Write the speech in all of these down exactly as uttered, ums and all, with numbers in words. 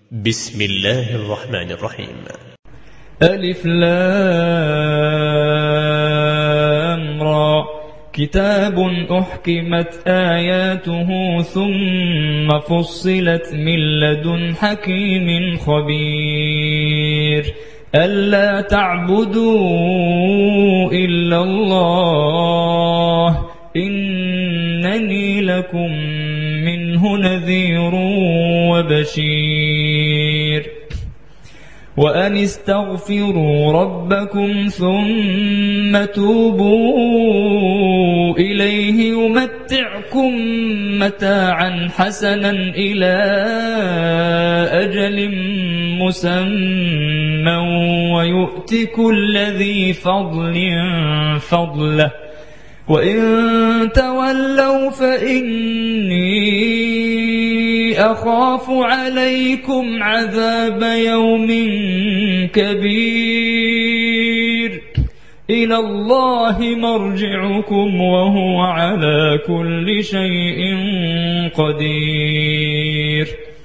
بسم الله الرحمن الرحيم. ألف لام را كتاب أحكمت آياته ثم فصلت من لدن حكيم خبير ألا تعبدوا إلا الله إنني لكم منه نذير وبشير وأن استغفروا ربكم ثم توبوا إليه يمتعكم متاعا حسنا إلى أجل مسمى ويؤت كل ذي فضل فضله وإن تولوا فإني أخاف عليكم عذاب يوم كبير إلى الله مرجعكم وهو على كل شيء قدير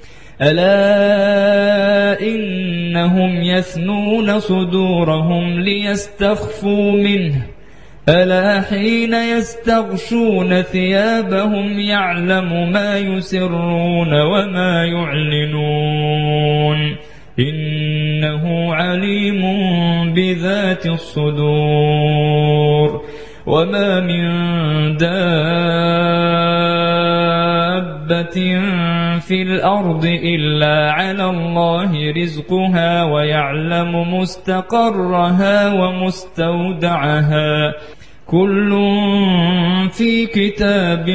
ألا إنهم يثنون صدورهم ليستخفوا منه ألا حين يستغشون ثيابهم يعلم ما يسرون وما يعلنون إنه عليم بذات الصدور وما من دابة في الأرض إلا على الله رزقها ويعلم مستقرها ومستودعها كل في كتاب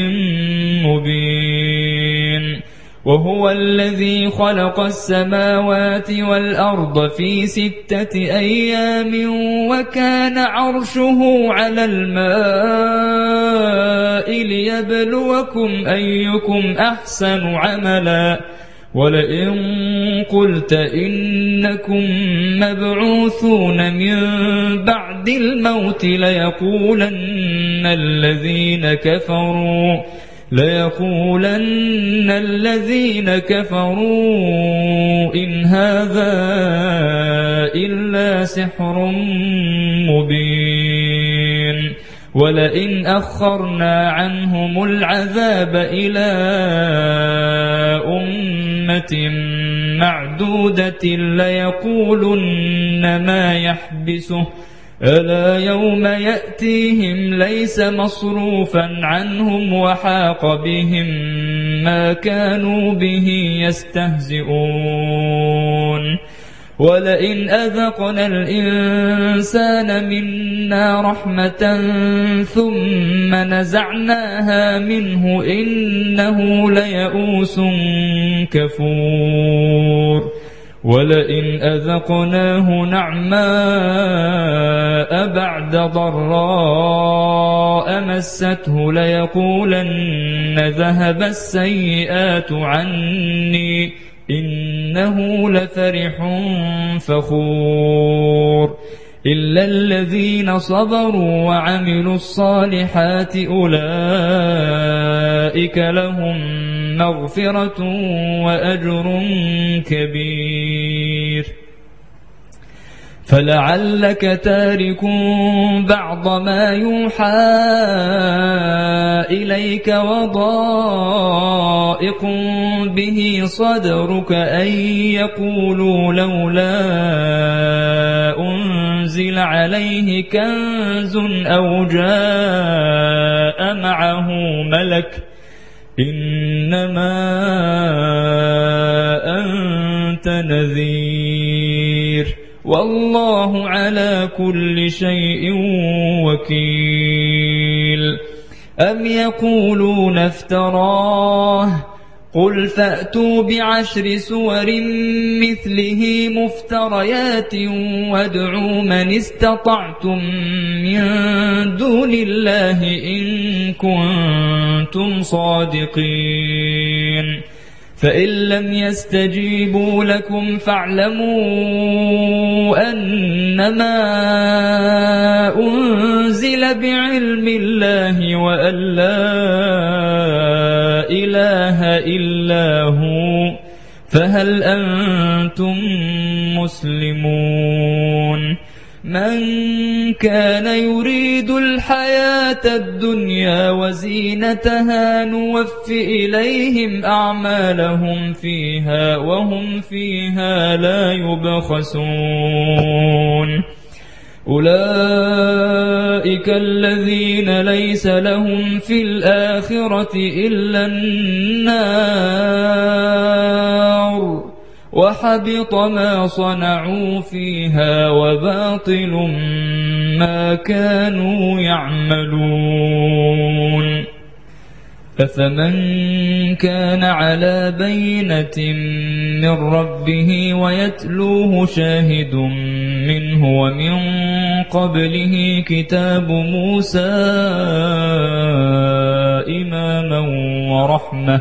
مبين وهو الذي خلق السماوات والأرض في ستة أيام وكان عرشه على الماء ليبلوكم أيكم أحسن عملا ولئن قلت إنكم مبعوثون من بعد الموت ليقولن الذين كفروا ليقولن الذين كفروا إن هذا إلا سحر مبين ولئن أخرنا عنهم العذاب إلى أمة معدودة ليقولن ما يحبسه ألا يوم يأتيهم ليس مصروفا عنهم وحاق بهم ما كانوا به يستهزئون ولئن أذقنا الإنسان منا رحمة ثم نزعناها منه إنه ليئوس كفور ولئن أذقناه نعماء بعد ضراء مسته ليقولن ذهب السيئات عني إنه لفرح فخور إلا الذين صبروا وعملوا الصالحات أولئك لهم مغفرة وأجر كبير فلعلك تارك بعض ما يوحى إليك وضائق به صدرك أن يقولوا لولا أنزل عليه كنز أو جاء معه ملك إنما أنت نذير والله على كل شيء وكيل أم يقولون افتراه قل فأتوا بعشر سور مثله مفتريات وادعوا من استطعتم من دون الله إن كنتم صادقين فإن لم يستجيبوا لكم فاعلموا أنما أنزل بعلم الله وأن لا إله إلا هو فهل أنتم مسلمون؟ من كان يريد الحياة الدنيا وزينتها نوف إليهم أعمالهم فيها وهم فيها لا يبخسون. أولئك الذين ليس لهم في الآخرة إلا النار وحبط ما صنعوا فيها وباطل ما كانوا يعملون. أفمن كان على بينة من ربه ويتلوه شاهد منه ومن قبله كتاب موسى إماما ورحمة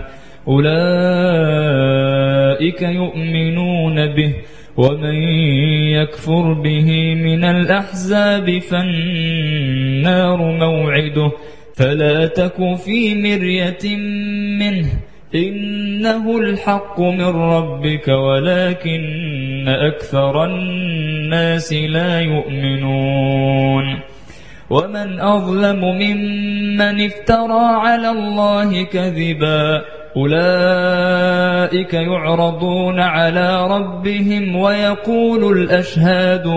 أولئك يؤمنون به ومن يكفر به من الأحزاب فالنار موعده فلا تك في مرية منه إنه الحق من ربك ولكن أكثر الناس لا يؤمنون. ومن أظلم ممن افترى على الله كذبا أولئك يعرضون على ربهم ويقول الأشهاد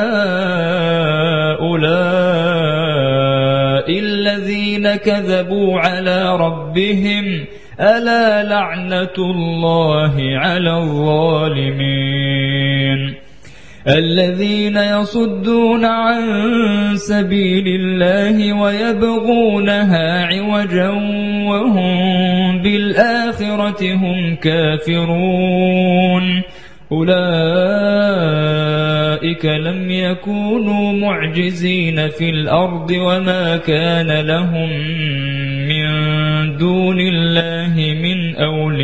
هؤلاء الذين كذبوا على ربهم ألا لعنة الله على الظالمين. الذين يصدون عن سبيل الله ويبغونها عوجا وهم بالآخرة هم كافرون أولئك لم يكونوا معجزين في الأرض وما كان لهم من دون الله من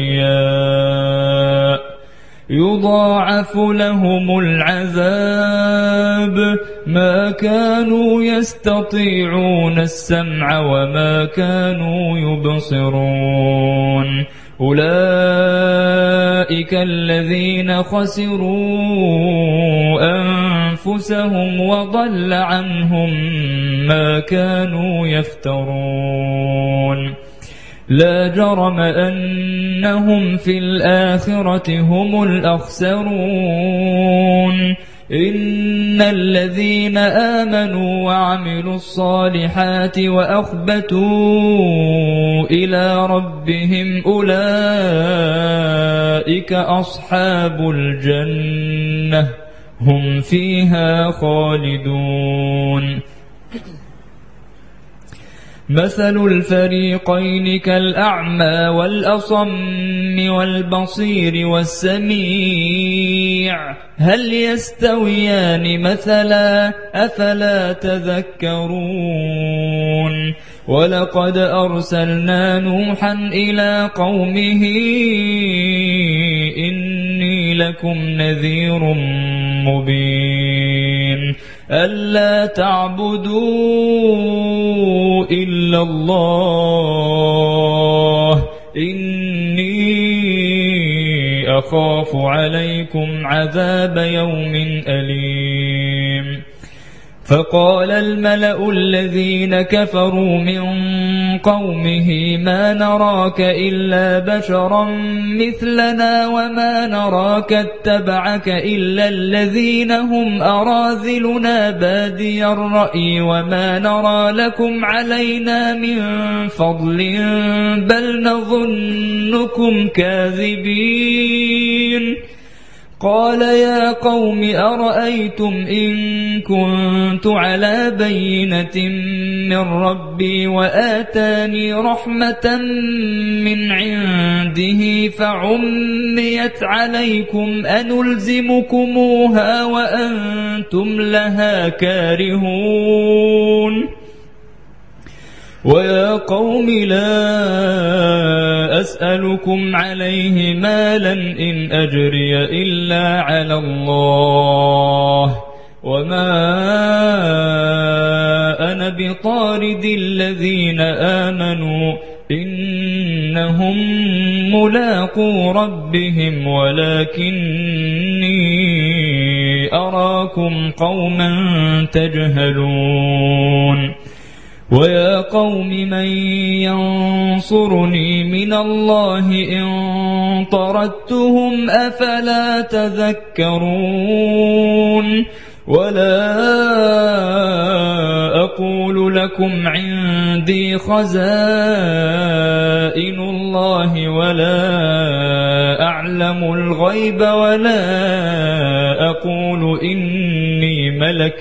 أولياء يضاعف لهم العذاب ما كانوا يستطيعون السمع وما كانوا يبصرون أولئك الذين خسروا أنفسهم وضل عنهم ما كانوا يفترون لا جرم أنهم في الآخرة هم الأخسرون إن الذين آمنوا وعملوا الصالحات وأخبتوا إلى ربهم أولئك أصحاب الجنة هم فيها خالدون مثل الفريقين كالأعمى والأصم والبصير والسميع هل يستويان مثلا أفلا تذكرون ولقد أرسلنا نوحا إلى قومه إني لكم نذير مبين ألا تعبدوا إلا الله إني أخاف عليكم عذاب يوم أليم فقال الملأ الذين كفروا من قومه ما نراك إلا بشرا مثلنا وما نراك اتبعك إلا الذين هم أراذلنا بادي الرأي وما نرى لكم علينا من فضل بل نظنكم كاذبين قال يا قوم أرأيتم إن كنت على بينة من ربي وآتاني رحمة من عنده فعميت عليكم أنلزمكموها وأنتم لها كارهون ويا قوم لا أسألكم عليه مالا إن أجري إلا على الله وما أنا بطارد الذين آمنوا إنهم ملاقو ربهم ولكني أراكم قوما تجهلون ويا قوم من ينصرني من الله إن طردتهم أفلا تذكرون ولا أقول لكم عندي خزائن الله ولا أعلم الغيب ولا أقول إني ملك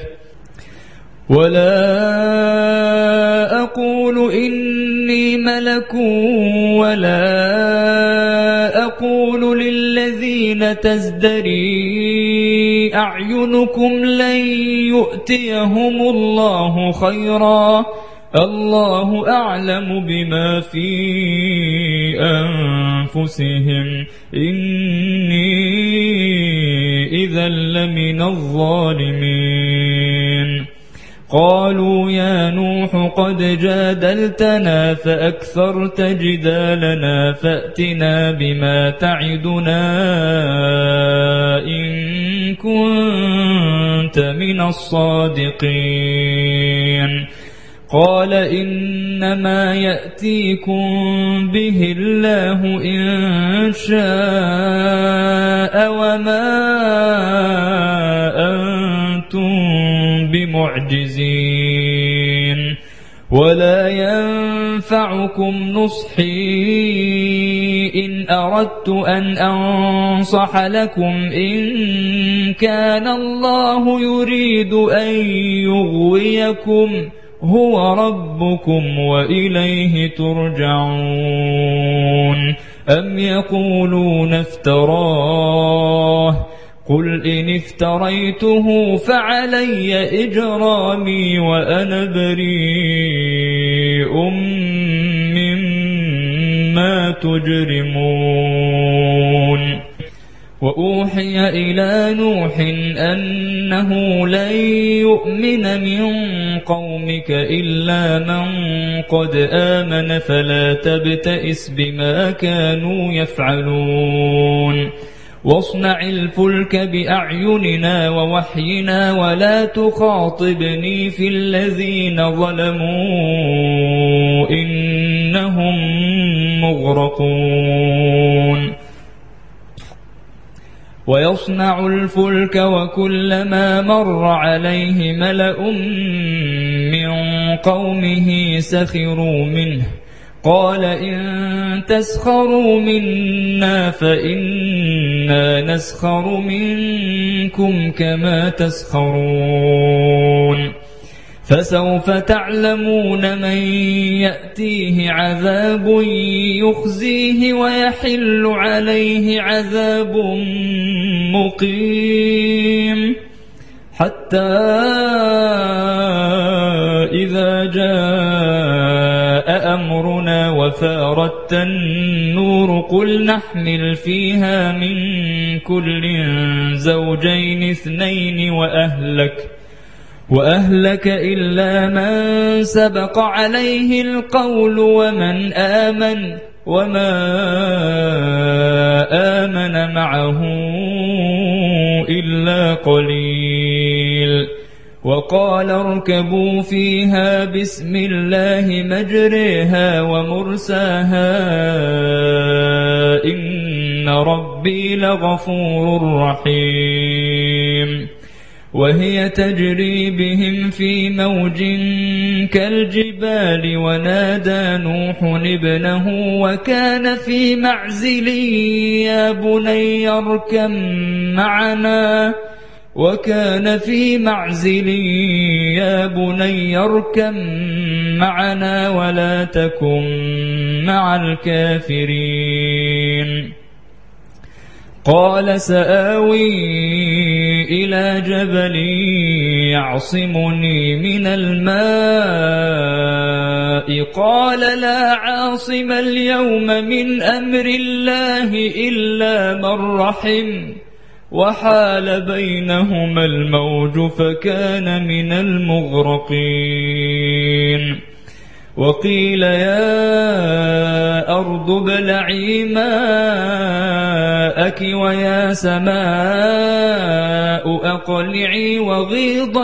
ولا أقول إني ملك ولا أقول للذين تزدري أعينكم لن يؤتيهم الله خيرا الله أعلم بما في أنفسهم إني إذا لمن الظالمين قالوا يا نوح قد جادلتنا فأكثرت جدالنا فأتنا بما تعدنا إن كنت من الصادقين قال إنما يأتيكم به الله إن شاء وما أنتم بمعجزين ولا ينفعكم نصحي إن أردت أن أنصح لكم إن كان الله يريد أن يغويكم هو ربكم وإليه ترجعون أم يقولون افتراه قل إن افتريته فعلي إجرامي وأنا بريء مما تجرمون وأوحي إلى نوح أنه لن يؤمن من قومك إلا من قد آمن فلا تبتئس بما كانوا يفعلون واصنع الفلك بأعيننا ووحينا ولا تخاطبني في الذين ظلموا إنهم مغرقون ويصنع الفلك وكلما مر عليه ملأ من قومه سخروا منه قال إن تسخروا منا فإنا نسخر منكم كما تسخرون فسوف تعلمون من يأتيه عذاب يخزيه ويحل عليه عذاب مقيم حتى إذا جاء أمرنا وفارت النور قل نحمل فيها من كل زوجين اثنين وأهلك وأهلك إلا من سبق عليه القول ومن آمن وما آمن معه إلا قليل وقال اركبوا فيها بسم الله مجريها ومرساها إن ربي لغفور رحيم وهي تجري بهم في موج كالجبال ونادى نوح ابنه وكان في معزل يا بني اركب معنا وكان في معزل يا بني اركب معنا ولا تكن مع الكافرين قال سآوي إلى جبل يعصمني من الماء قال لا عاصم اليوم من أمر الله إلا من رحم وحال بينهما الموج فكان من المغرقين وقيل يا أرض ابلعي ماءك ويا سماء أقلعي وغيض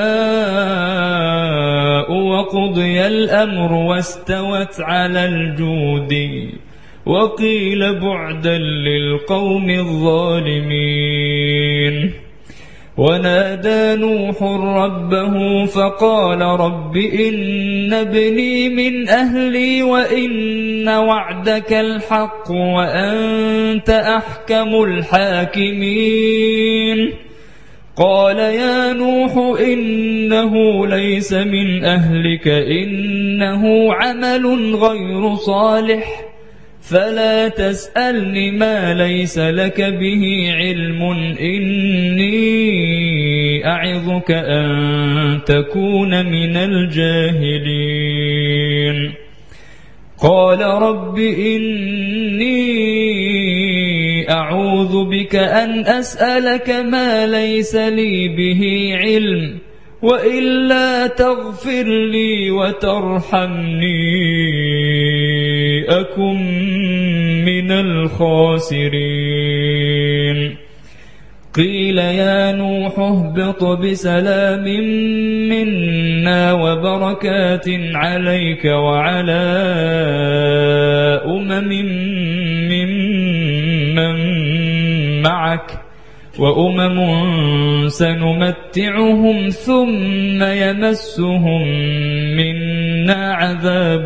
الماء وقضي الأمر واستوت على الجود وقيل بعدا للقوم الظالمين. ونادى نوح ربه فقال رب إن ابني من أهلي وإن وعدك الحق وأنت أحكم الحاكمين. قال يا نوح إنه ليس من أهلك إنه عمل غير صالح فلا تسألني ما ليس لك به علم إني أعظك أن تكون من الجاهلين. قال رب إني أعوذ بك أن أسألك ما ليس لي به علم وإلا تغفر لي وترحمني أكن من الخاسرين. قيل يا نوح اهبط بسلام منا وبركات عليك وعلى أمم ممن معك وأمم سنمتعهم ثم يمسهم منا عذاب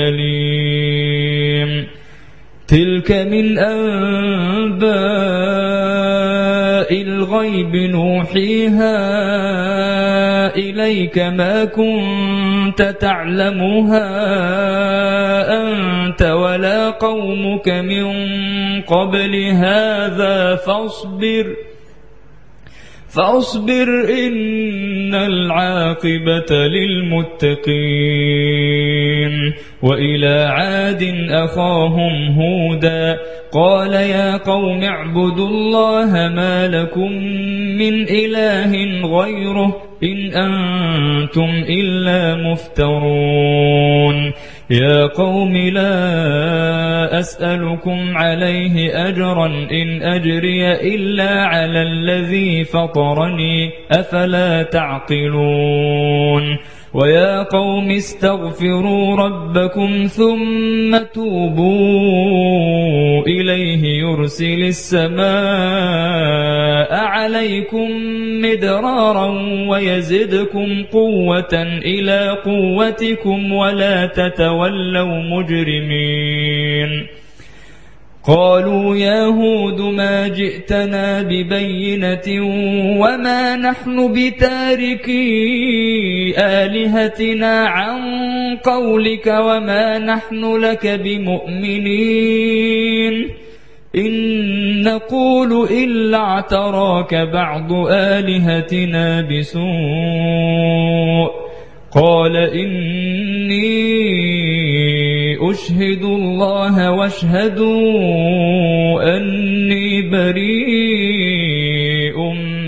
أليم. تلك من أنباء الغيب نوحيها إليك ما كنت تعلمها أنت ولا قومك من قبل هذا فاصبر فاصبر إن العاقبة للمتقين. وإلى عاد أخاهم هودا قال يا قوم اعبدوا الله ما لكم من إله غيره إن أنتم إلا مفترون. يا قوم لا أسألكم عليه أجرا إن أجري إلا على الذي فطرني أفلا تعقلون. ويا قوم استغفروا ربكم ثم توبوا إليه يرسل السماء عليكم مدرارا ويزدكم قوة إلى قوتكم ولا تتولوا مجرمين. قالوا يا هود ما جئتنا ببينة وما نحن بتاركي آلهتنا عن قولك وما نحن لك بمؤمنين إن نقول إلا اعتراك بعض آلهتنا بسوء. قال إني أشهد الله واشهدوا أني بريء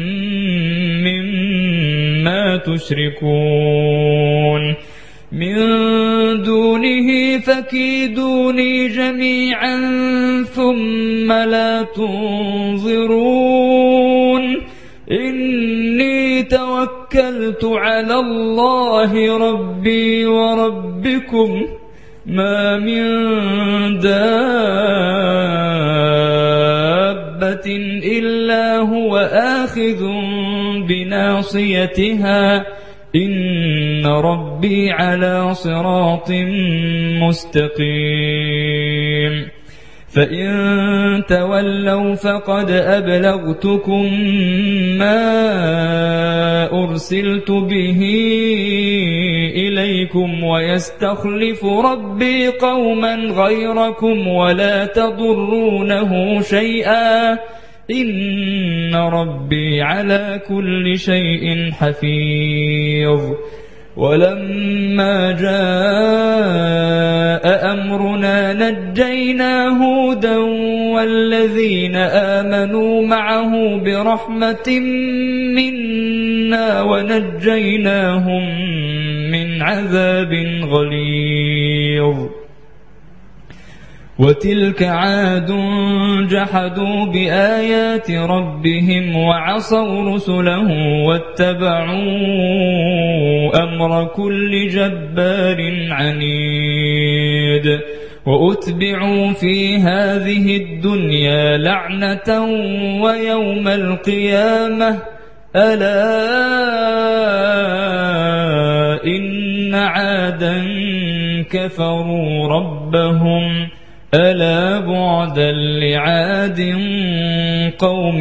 مما تشركون من دونه فكيدوني جميعا ثم لا تنظرون. إني توكلت على الله ربي وربكم ما من دابة إلا هو آخذ بناصيتها إن ربي على صراط مستقيم. فإن تولوا فقد أبلغتكم ما أرسلت به إليكم ويستخلف ربي قوما غيركم ولا تضرونه شيئا إن ربي على كل شيء حفيظ. ولما جاء أمرنا نجينا هودا والذين آمنوا معه برحمة منا ونجيناهم من عذاب غليظ وتلك عاد جحدوا بآيات ربهم وعصوا رسله واتبعوا أمر كل جبار عنيد وأتبعوا في هذه الدنيا لعنة ويوم القيامة ألا إن عادا كفروا ربهم ألا بعدا لعاد قوم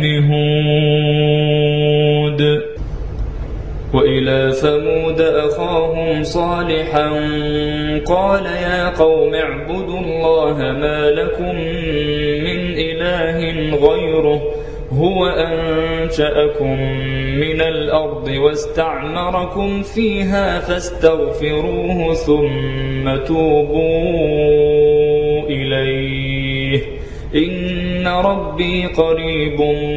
هود وإلى ثمود أخاهم صالحا قال يا قوم اعبدوا الله ما لكم من إله غيره هو أنشأكم من الأرض واستعمركم فيها فاستغفروه ثم توبوا إليه إن ربي قريب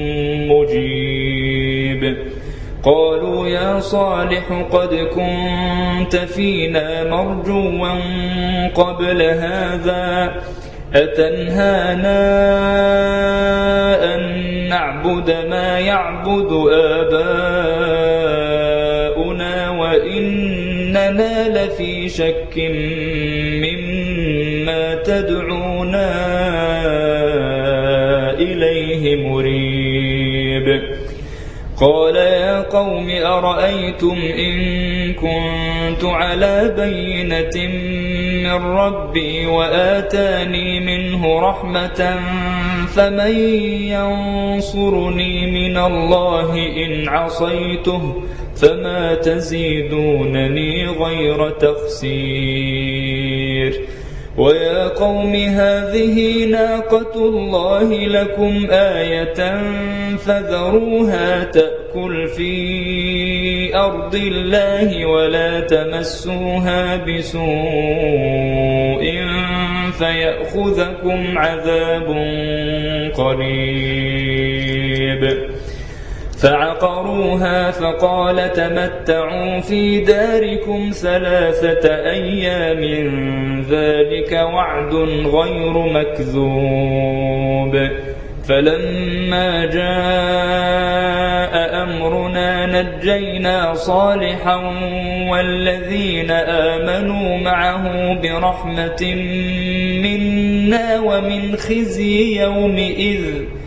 مجيب قالوا يا صالح قد كنت فينا مرجوا قبل هذا أتنهانا أن نعبد ما يعبد آباؤنا وإننا لفي شك مما تدعونا إليه مريب قال يا قوم أرأيتم إن كنت على بينة من ربي وآتاني منه رحمة فمن ينصرني من الله إن عصيته فما تزيدونني غير تخسير ويا قوم هذه ناقة الله لكم آية فذروها تأكل في أرض الله ولا تمسوها بسوء فيأخذكم عذاب قريب فعقروها فقال تمتعوا في داركم ثلاثة أيام ذلك وعد غير مكذوب فلما جاء أمرنا نجينا صالحا والذين آمنوا معه برحمة منا ومن خزي يومئذ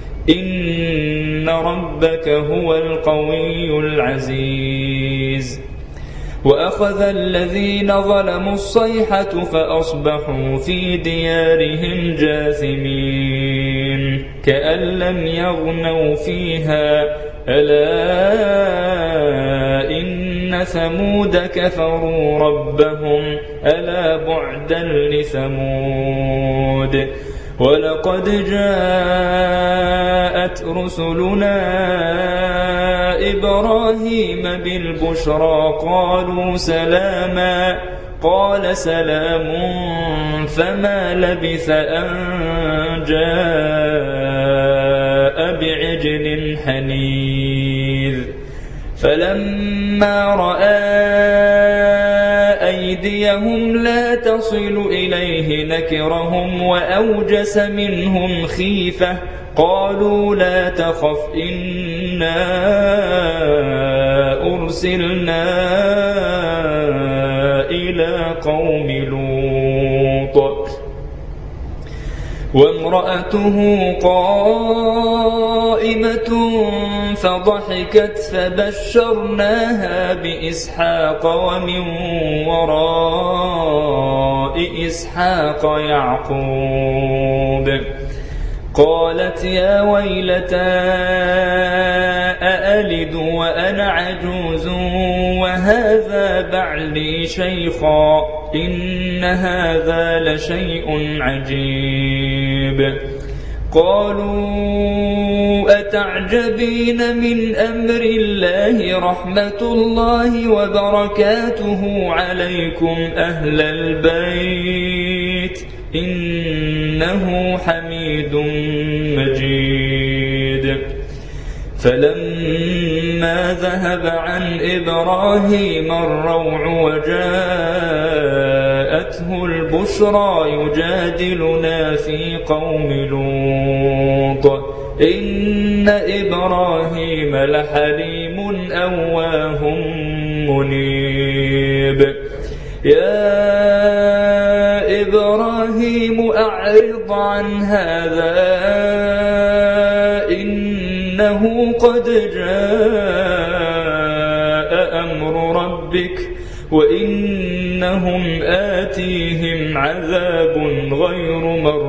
إن ربك هو القوي العزيز وأخذ الذين ظلموا الصيحة فأصبحوا في ديارهم جاثمين كأن لم يغنوا فيها ألا إن ثمود كفروا ربهم ألا بعدا لثمود ولقد جاءت رسلنا إبراهيم بالبشرى قالوا سلاما قال سلام فما لبث أن جاء بعجل حنيذ فلما رأى أيديهم لا تصل إليه نكرهم وأوجس منهم خيفة قالوا لا تخف إنا أرسلنا إلى قوم لوط وامرأته قائمة فضحكت فبشرناها بإسحاق ومن وراء إسحاق يعقوب قالت يا ويلتى أألد وأنا عجوز وهذا بعلي شيخا إن هذا لشيء عجيب قالوا أتعجبين من أمر الله رحمة الله وبركاته عليكم أهل البيت إنه حميد مجيد فلما ذهب عن إبراهيم الروع وجاءته البشرى يجادلنا في قوم لوط إن إبراهيم لحليم أواه منيب يا إبراهيم أعرض عن هذا إنه قد جاء أمر ربك وإنهم آتيهم عذاب غير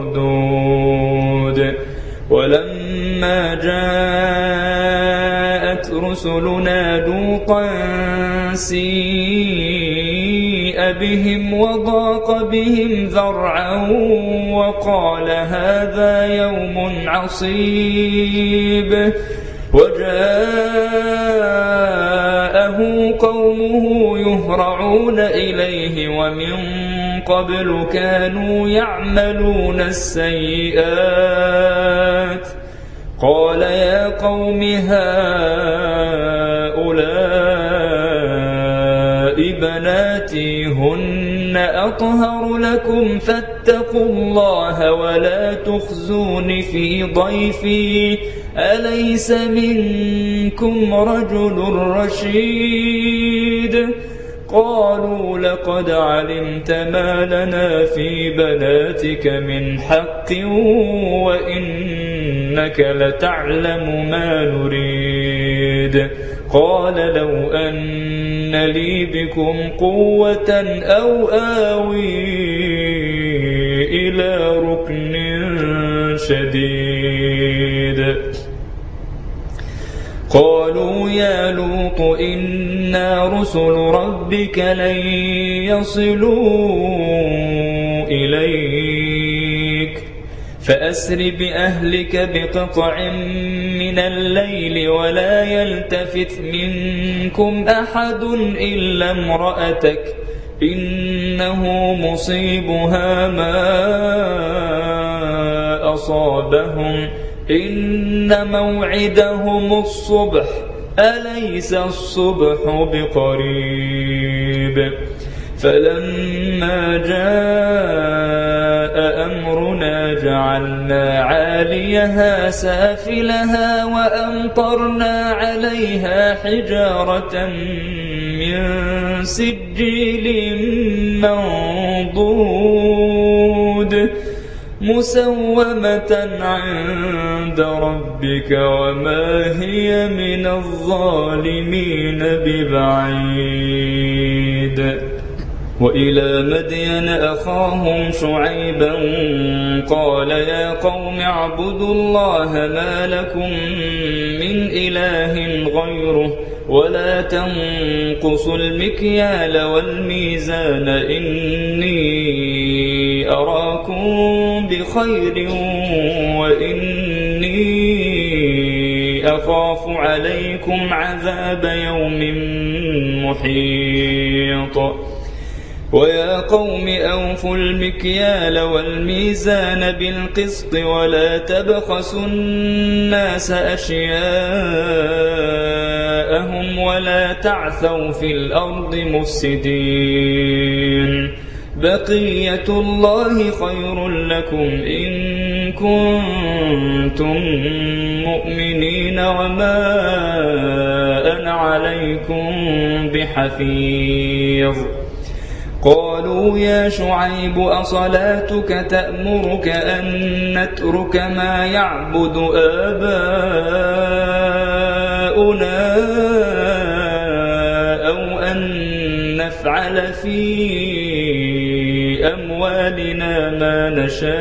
مردود ولما جاءت رسلنا لوطا سيء بهم وضاق بهم ذرعا وقال هذا يوم عصيب وجاءه قومه يهرعون إليه ومن قبل كانوا يعملون السيئات قال يا قوم هؤلاء بناتي هن أطهر لكم فاتقوا الله ولا تخزون في ضيفي أليس منكم رجل رشيد قالوا لقد علمت ما لنا في بناتك من حق وإنك لتعلم ما نريد قال لو أن لي بكم قوة أو آوي إلى ركن شديد قالوا يا لوط إنا رسل ربك لن يصلوا إليك فأسر بأهلك بقطع من الليل ولا يلتفت منكم أحد إلا امرأتك إنه مصيبها ما أصابهم إن موعدهم الصبح أليس الصبح بقريب فلما جاء أمرنا جعلنا عاليها سافلها وأمطرنا عليها حجارة من سجيل منضود مسومة عند ربك وما هي من الظالمين ببعيد وإلى مدين أخاهم شعيبا قال يا قوم اعبدوا الله ما لكم من إله غيره ولا تنقصوا المكيال والميزان إني أراكم بخير وإني أخاف عليكم عذاب يوم محيط ويا قوم أوفوا المكيال والميزان بالقسط ولا تبخسوا الناس أشياءهم ولا تعثوا في الأرض مفسدين بقية الله خير لكم إن كنتم مؤمنين وما أنا عليكم بحفيظ قالوا يا شعيب أصلاتك تأمرك أن نترك ما يعبد آباؤنا أو أن نفعل في أموالنا ما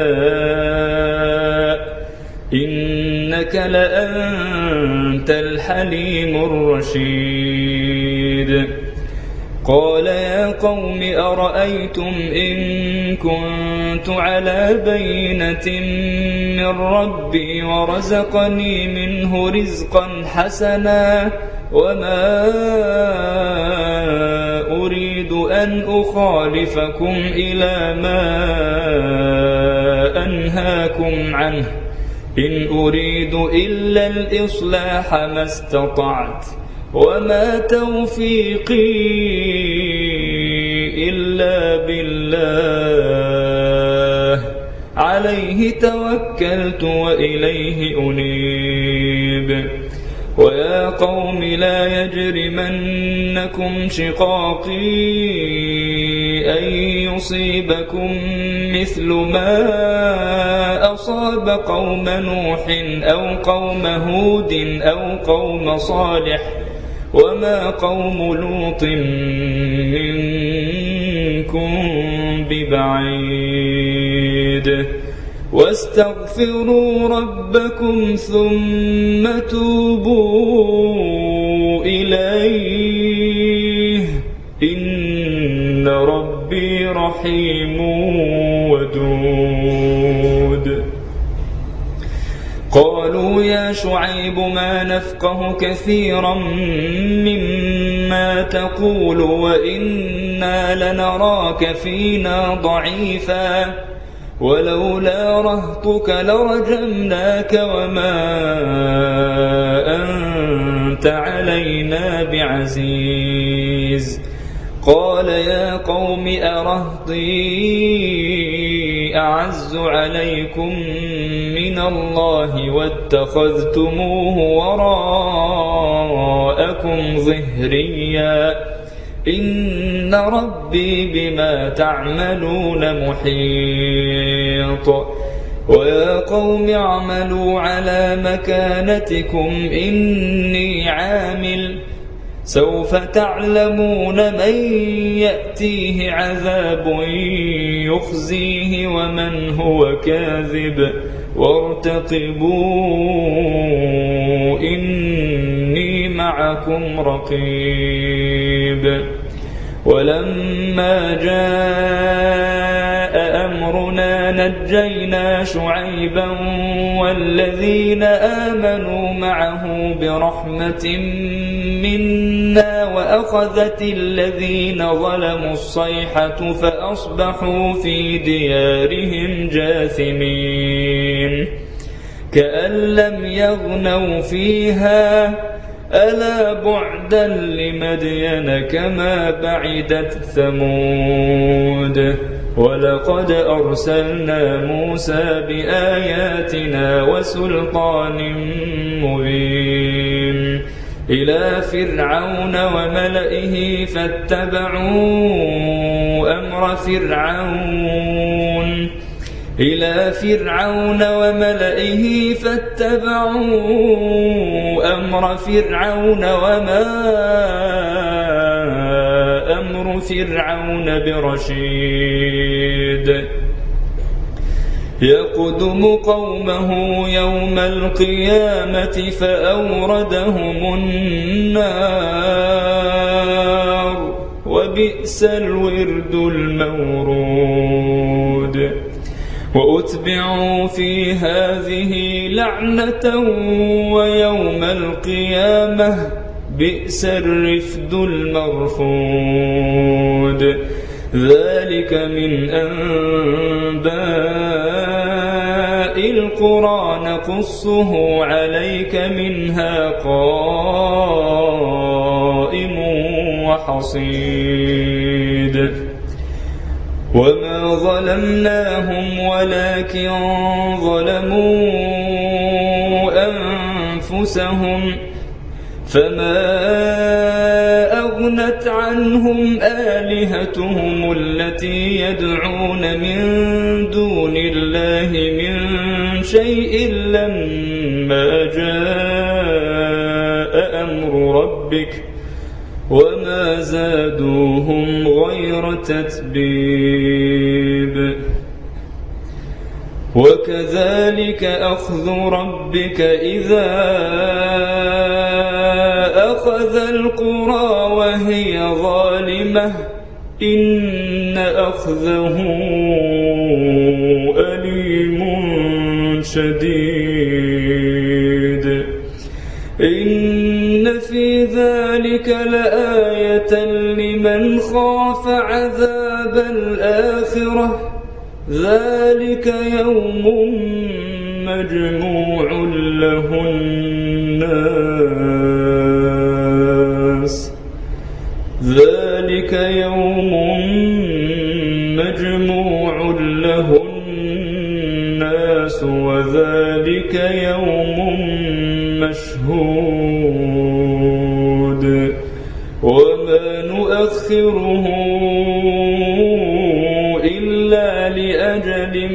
نشاء إنك لأنت الحليم الرشيد قال يا قوم أرأيتم إن كنت على بينة من ربي ورزقني منه رزقا حسنا وما أريد أن أخالفكم إلى ما أنهاكم عنه إن أريد إلا الإصلاح ما استطعت وما توفيقي إلا بالله عليه توكلت وإليه أنيب ويا قوم لا يجرمنكم شقاقي أن يصيبكم مثل ما أصاب قوم نوح أو قوم هود أو قوم صالح وما قوم لوط منكم ببعيد واستغفروا ربكم ثم توبوا إليه إن ربي رحيم ودود قالوا يا شعيب ما نفقه كثيرا مما تقول وإنا لنراك فينا ضعيفا ولولا رهطك لرجمناك وما أنت علينا بعزيز قال يا قوم أرهطي أعز عليكم من الله واتخذتموه وراءكم ظهريا إن ربي بما تعملون محيط ويا قوم اعملوا على مكانتكم إني عامل سوف تعلمون من يأتيه عذاب يخزيه ومن هو كاذب وارتقبوا إني معكم رقيب ولما جاء أمرنا نجينا شعيبا والذين آمنوا معه برحمة منا وأخذت الذين ظلموا الصيحة فأصبحوا في ديارهم جاثمين كأن لم يغنوا فيها ألا بعدا لمدين كما بعدت ثمود ولقد أرسلنا موسى بآياتنا وسلطان مبين إلى فرعون وملئه فاتبعوا أمر فرعون إلى فرعون وملئه فاتبعوا أمر فرعون وما أمر فرعون برشيد يقدم قومه يوم القيامة فأوردهم النار وبئس الورد المورود وأتبعوا في هذه لعنة ويوم القيامة بئس الرفد المرفود ذلك من أنباء القرى نقصه عليك منها قائم وحصيد وما ظلمناهم ولكن ظلموا أنفسهم فما أغنت عنهم آلهتهم التي يدعون من دون الله من شيء لما جاء أمر ربك وما زادوهم غير تتبيب وكذلك أخذ ربك إذا أخذ القرى وهي ظالمة ظلمة إن أخذه أليم شديد إن في ذلك لآية لمن خاف عذاب الآخرة ذلك يوم مجموع له الناس ذلك يوم مجموع له الناس وذلك يوم مشهود وما نؤخره إلا لأجل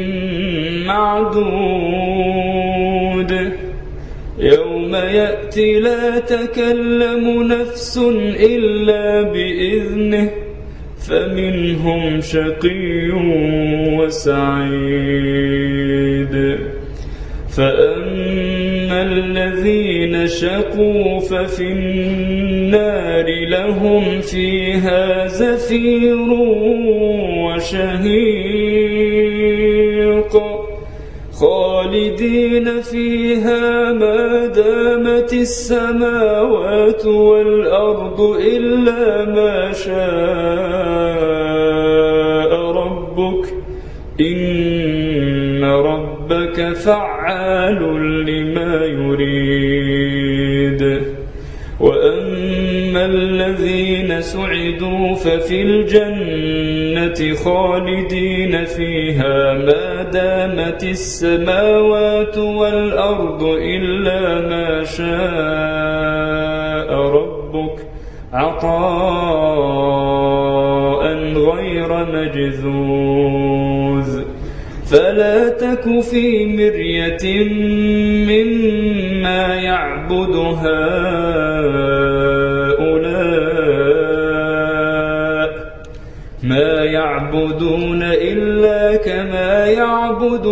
معدود يوم يأتي لا تكلم نفس إلا بإذنه فمنهم شقي وسعيد فأما الذين شقوا ففي النار لهم فيها زفير وشهيق خالدين فيها ما دامت السماوات والأرض إلا ما شاء ربك إن ربك فعال لما يريد وأما الذين سعدوا ففي الجنة خالدين فيها ما دامت السماوات والأرض إلا ما شاء ربك عطاء غير مجذوذ فلا تك في مرية مما يعبد هؤلاء ما يعبدون إلا كما يعبد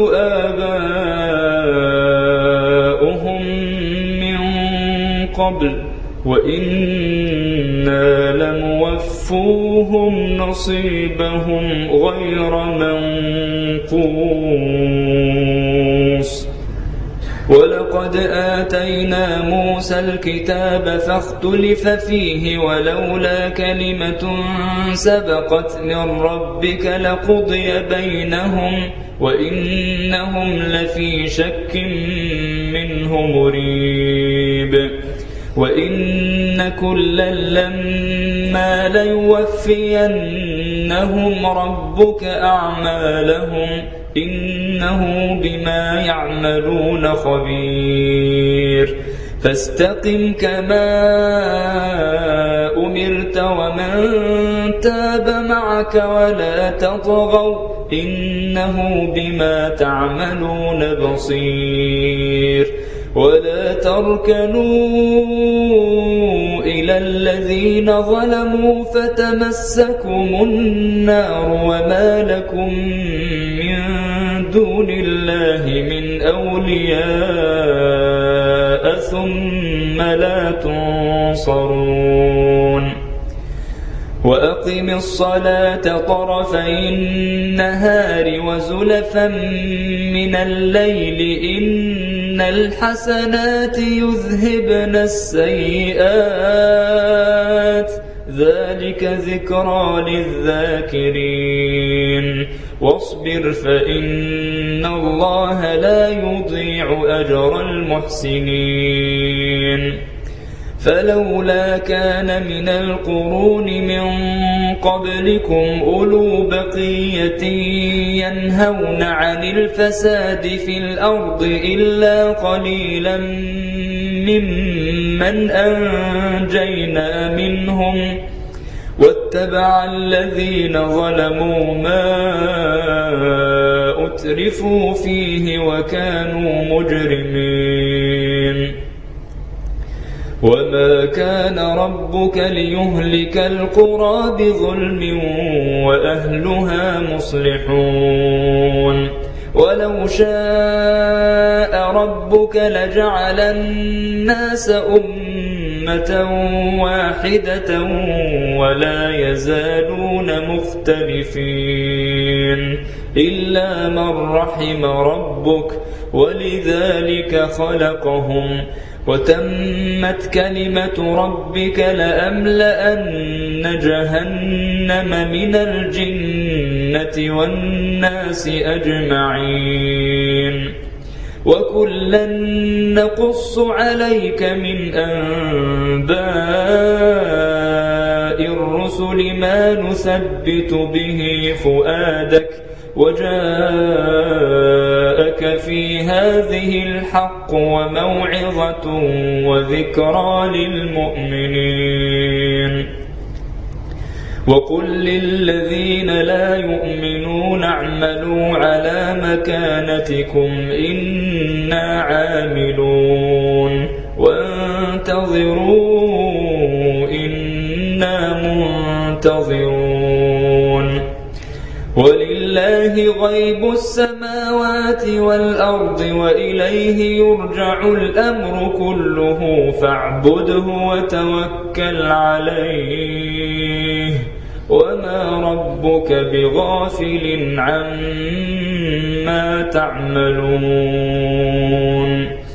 آباؤهم من قبل وإنا لموفوهم نصيبهم غير منقوص ولقد آتينا موسى الكتاب فاختلف فيه ولولا كلمة سبقت من ربك لقضي بينهم وإنهم لفي شك منه مريب وإن كلا لما ليوفينهم ربك أعمالهم إنه بما يعملون خبير فاستقم كما أمرت ومن تاب معك ولا تطغوا إنه بما تعملون بصير ولا تركنوا إلى الذين ظلموا فتمسكم النار وما لكم من دون الله من أولياء ثم لا تنصرون وأقم الصلاة طرفي النهار وزلفا من الليل إن الحسنات يذهبن السيئات ذلك ذكرى للذاكرين واصبر فإن الله لا يضيع أجر المحسنين فلولا كان من القرون من قبلكم أولو بقية ينهون عن الفساد في الأرض إلا قليلا ممن أنجينا منهم واتبع الذين ظلموا ما أترفوا فيه وكانوا مجرمين وما كان ربك ليهلك القرى بظلم وأهلها مصلحون ولو شاء ربك لجعل الناس أمة أمة واحدة ولا يزالون مختلفين إلا من رحم ربك ولذلك خلقهم وتمت كلمة ربك لأملأن جهنم من الجنة والناس أجمعين وكلا نقص عليك من أنباء الرسل ما نثبت به فؤادك وجاءك في هذه الحق وموعظة وذكرى للمؤمنين وقل للذين لا يؤمنون اعملوا على مكانتكم إنا عاملون وانتظروا إنا منتظرون ولله غيب السماوات والأرض وإليه يرجع الأمر كله فاعبده وتوكل عليه وما ربك بغافل عما تعملون